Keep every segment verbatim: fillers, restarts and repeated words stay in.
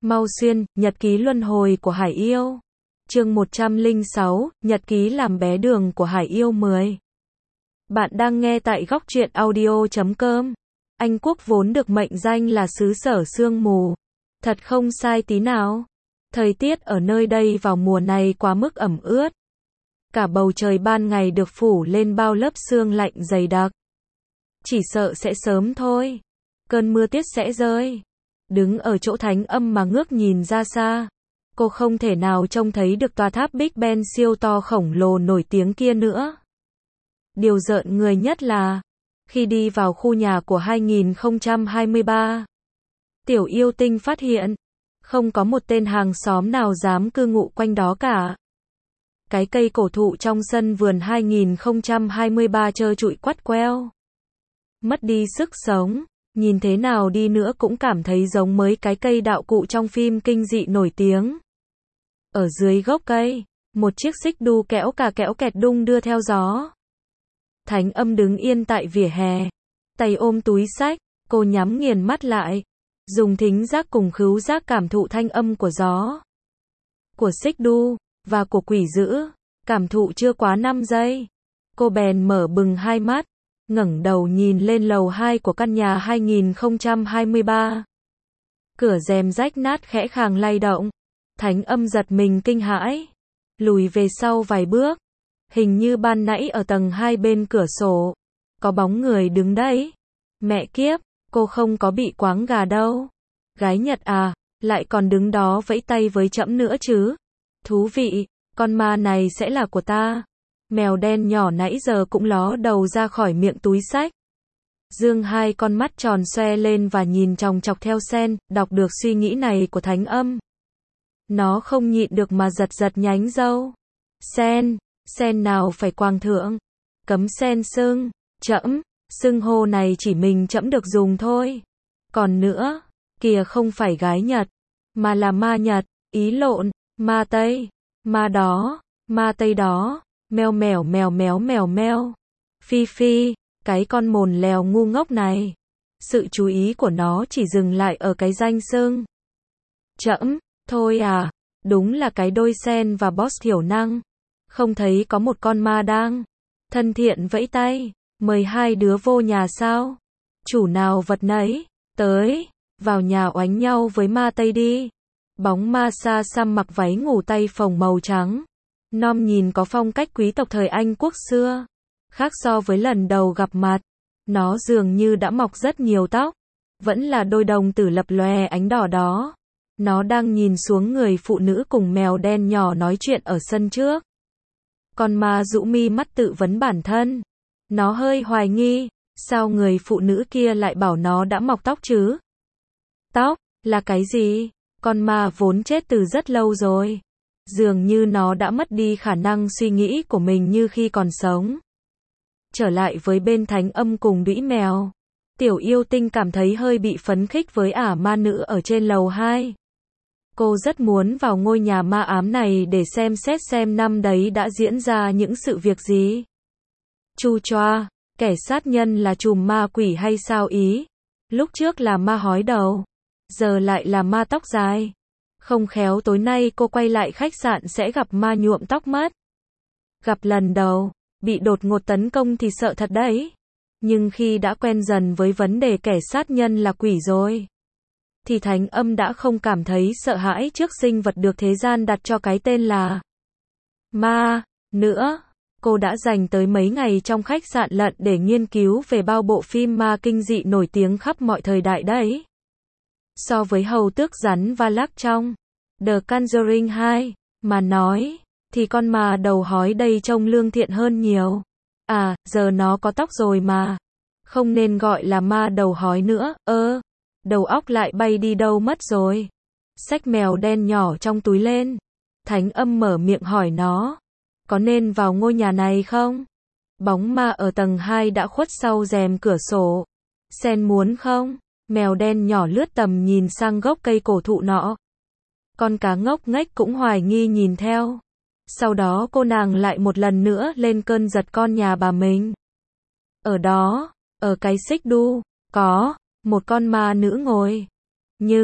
Mau Xuyên, Nhật ký luân hồi của Hải Yêu. Chương một trăm lẻ sáu, Nhật ký làm bé đường của Hải Yêu mười. Bạn đang nghe tại góc truyện audio chấm com. Anh Quốc vốn được mệnh danh là xứ sở sương mù. Thật không sai tí nào. Thời tiết ở nơi đây vào mùa này quá mức ẩm ướt. Cả bầu trời ban ngày được phủ lên bao lớp sương lạnh dày đặc. Chỉ sợ sẽ sớm thôi. Cơn mưa tiết sẽ rơi. Đứng ở chỗ thánh âm mà ngước nhìn ra xa, cô không thể nào trông thấy được tòa tháp Big Ben siêu to khổng lồ nổi tiếng kia nữa. Điều rợn người nhất là, khi đi vào khu nhà của hai nghìn không trăm hai mươi ba, Tiểu Yêu Tinh phát hiện, không có một tên hàng xóm nào dám cư ngụ quanh đó cả. Cái cây cổ thụ trong sân vườn hai nghìn không trăm hai mươi ba trơ trụi quắt queo. Mất đi sức sống. Nhìn thế nào đi nữa cũng cảm thấy giống mấy cái cây đạo cụ trong phim kinh dị nổi tiếng. Ở dưới gốc cây, một chiếc xích đu kéo cả kéo kẹt đung đưa theo gió. Thánh âm đứng yên tại vỉa hè, tay ôm túi sách, cô nhắm nghiền mắt lại, dùng thính giác cùng khứu giác cảm thụ thanh âm của gió, của xích đu, và của quỷ dữ. Cảm thụ chưa quá năm giây, cô bèn mở bừng hai mắt, ngẩng đầu nhìn lên lầu hai của căn nhà hai nghìn không trăm hai mươi ba. Cửa rèm rách nát khẽ khàng lay động. Thánh âm giật mình kinh hãi, lùi về sau vài bước. Hình như ban nãy ở tầng hai bên cửa sổ, có bóng người đứng đấy. Mẹ kiếp, cô không có bị quáng gà đâu. Gái Nhật à, lại còn đứng đó vẫy tay với trẫm nữa chứ. Thú vị, con ma này sẽ là của ta. Mèo đen nhỏ nãy giờ cũng ló đầu ra khỏi miệng túi xách. Dương hai con mắt tròn xoe lên và nhìn chòng chọc theo sen, đọc được suy nghĩ này của thánh âm. Nó không nhịn được mà giật giật nhánh râu. Sen, sen nào phải quàng thượng. Cấm sen xưng, trẫm, xưng hô này chỉ mình trẫm được dùng thôi. Còn nữa, kìa không phải gái Nhật, mà là ma Nhật, ý lộn, ma Tây, ma đó, ma Tây đó. Mèo mèo mèo méo mèo mèo. Phi phi, cái con mồn lèo ngu ngốc này. Sự chú ý của nó chỉ dừng lại ở cái danh xưng. Trẫm, thôi à, đúng là cái đôi sen và boss thiểu năng. Không thấy có một con ma đang thân thiện vẫy tay, mời hai đứa vô nhà sao? Chủ nào vật nấy, tới, vào nhà oánh nhau với ma Tây đi. Bóng ma xa xăm mặc váy ngủ tay phồng màu trắng. Nom nhìn có phong cách quý tộc thời Anh Quốc xưa. Khác so với lần đầu gặp mặt, nó dường như đã mọc rất nhiều tóc. Vẫn là đôi đồng tử lập lòe ánh đỏ đó. Nó đang nhìn xuống người phụ nữ cùng mèo đen nhỏ nói chuyện ở sân trước. Con ma rũ mi mắt tự vấn bản thân. Nó hơi hoài nghi, sao người phụ nữ kia lại bảo nó đã mọc tóc chứ? Tóc, là cái gì? Con ma vốn chết từ rất lâu rồi. Dường như nó đã mất đi khả năng suy nghĩ của mình như khi còn sống. Trở lại với bên thánh âm cùng đũy mèo. Tiểu Yêu Tinh cảm thấy hơi bị phấn khích với ả ma nữ ở trên lầu hai. Cô rất muốn vào ngôi nhà ma ám này để xem xét xem năm đấy đã diễn ra những sự việc gì. Chu choa, kẻ sát nhân là trùm ma quỷ hay sao ý? Lúc trước là ma hói đầu, giờ lại là ma tóc dài. Không khéo tối nay cô quay lại khách sạn sẽ gặp ma nhuộm tóc mất. Gặp lần đầu, bị đột ngột tấn công thì sợ thật đấy. Nhưng khi đã quen dần với vấn đề kẻ sát nhân là quỷ rồi, thì thánh âm đã không cảm thấy sợ hãi trước sinh vật được thế gian đặt cho cái tên là ma nữa. Cô đã dành tới mấy ngày trong khách sạn lận để nghiên cứu về bao bộ phim ma kinh dị nổi tiếng khắp mọi thời đại đấy. So với hầu tước rắn và lác trong The Conjuring hai mà nói, thì con ma đầu hói đây trông lương thiện hơn nhiều. À, giờ nó có tóc rồi mà. Không nên gọi là ma đầu hói nữa, ơ, đầu óc lại bay đi đâu mất rồi. Xách mèo đen nhỏ trong túi lên. Thánh âm mở miệng hỏi nó, có nên vào ngôi nhà này không? Bóng ma ở tầng hai đã khuất sau rèm cửa sổ. Sen muốn không? Mèo đen nhỏ lướt tầm nhìn sang gốc cây cổ thụ nọ. Con cá ngốc nghếch cũng hoài nghi nhìn theo. Sau đó cô nàng lại một lần nữa lên cơn giật con nhà bà mình. Ở đó, ở cái xích đu, có một con ma nữ ngồi. Nhưng,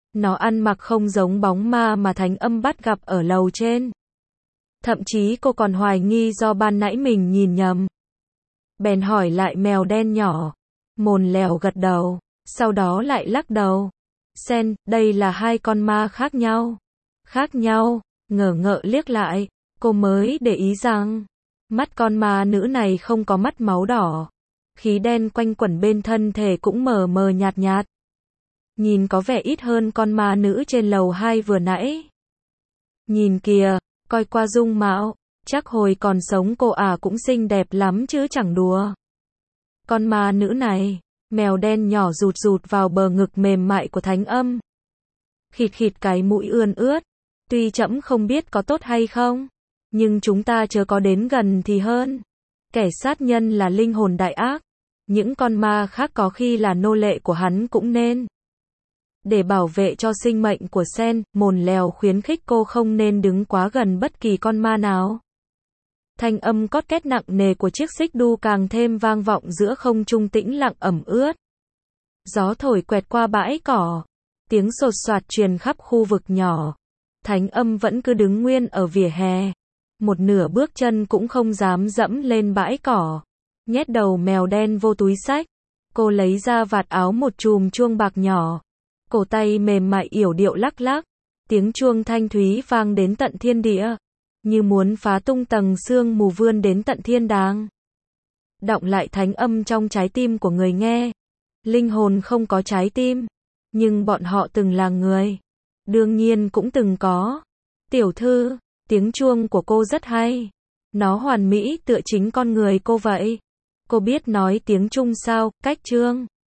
Nó ăn mặc không giống bóng ma mà Thánh Âm bắt gặp ở lầu trên. Thậm chí cô còn hoài nghi do ban nãy mình nhìn nhầm. Bèn hỏi lại mèo đen nhỏ. Mồn lèo gật đầu, sau đó lại lắc đầu. Sen, đây là hai con ma khác nhau. Khác nhau, ngờ ngợ liếc lại, cô mới để ý rằng, mắt con ma nữ này không có mắt máu đỏ. Khí đen quanh quẩn bên thân thể cũng mờ mờ nhạt nhạt. Nhìn có vẻ ít hơn con ma nữ trên lầu hai vừa nãy. Nhìn kìa, coi qua dung mạo, chắc hồi còn sống cô ả cũng xinh đẹp lắm chứ chẳng đùa. Con ma nữ này, mèo đen nhỏ rụt rụt vào bờ ngực mềm mại của Thánh Âm. Khịt khịt cái mũi ươn ướt. Tuy trẫm không biết có tốt hay không, nhưng chúng ta chớ có đến gần thì hơn. Kẻ sát nhân là linh hồn đại ác. Những con ma khác có khi là nô lệ của hắn cũng nên. Để bảo vệ cho sinh mệnh của Sen, Mồn lèo khuyến khích cô không nên đứng quá gần bất kỳ con ma nào. Thanh âm cót két nặng nề của chiếc xích đu càng thêm vang vọng giữa không trung tĩnh lặng ẩm ướt. Gió thổi quẹt qua bãi cỏ. Tiếng sột soạt truyền khắp khu vực nhỏ. Thánh Âm vẫn cứ đứng nguyên ở vỉa hè. Một nửa bước chân cũng không dám dẫm lên bãi cỏ. Nhét đầu mèo đen vô túi xách. Cô lấy ra vạt áo một chùm chuông bạc nhỏ. Cổ tay mềm mại yểu điệu lắc lắc. Tiếng chuông thanh thúy vang đến tận thiên địa. Như muốn phá tung tầng sương mù vươn đến tận thiên đàng. Đọng lại Thánh Âm trong trái tim của người nghe. Linh hồn không có trái tim. Nhưng bọn họ từng là người. Đương nhiên cũng từng có. Tiểu thư, tiếng chuông của cô rất hay. Nó hoàn mỹ tựa chính con người cô vậy. Cô biết nói tiếng Trung sao, cách chương.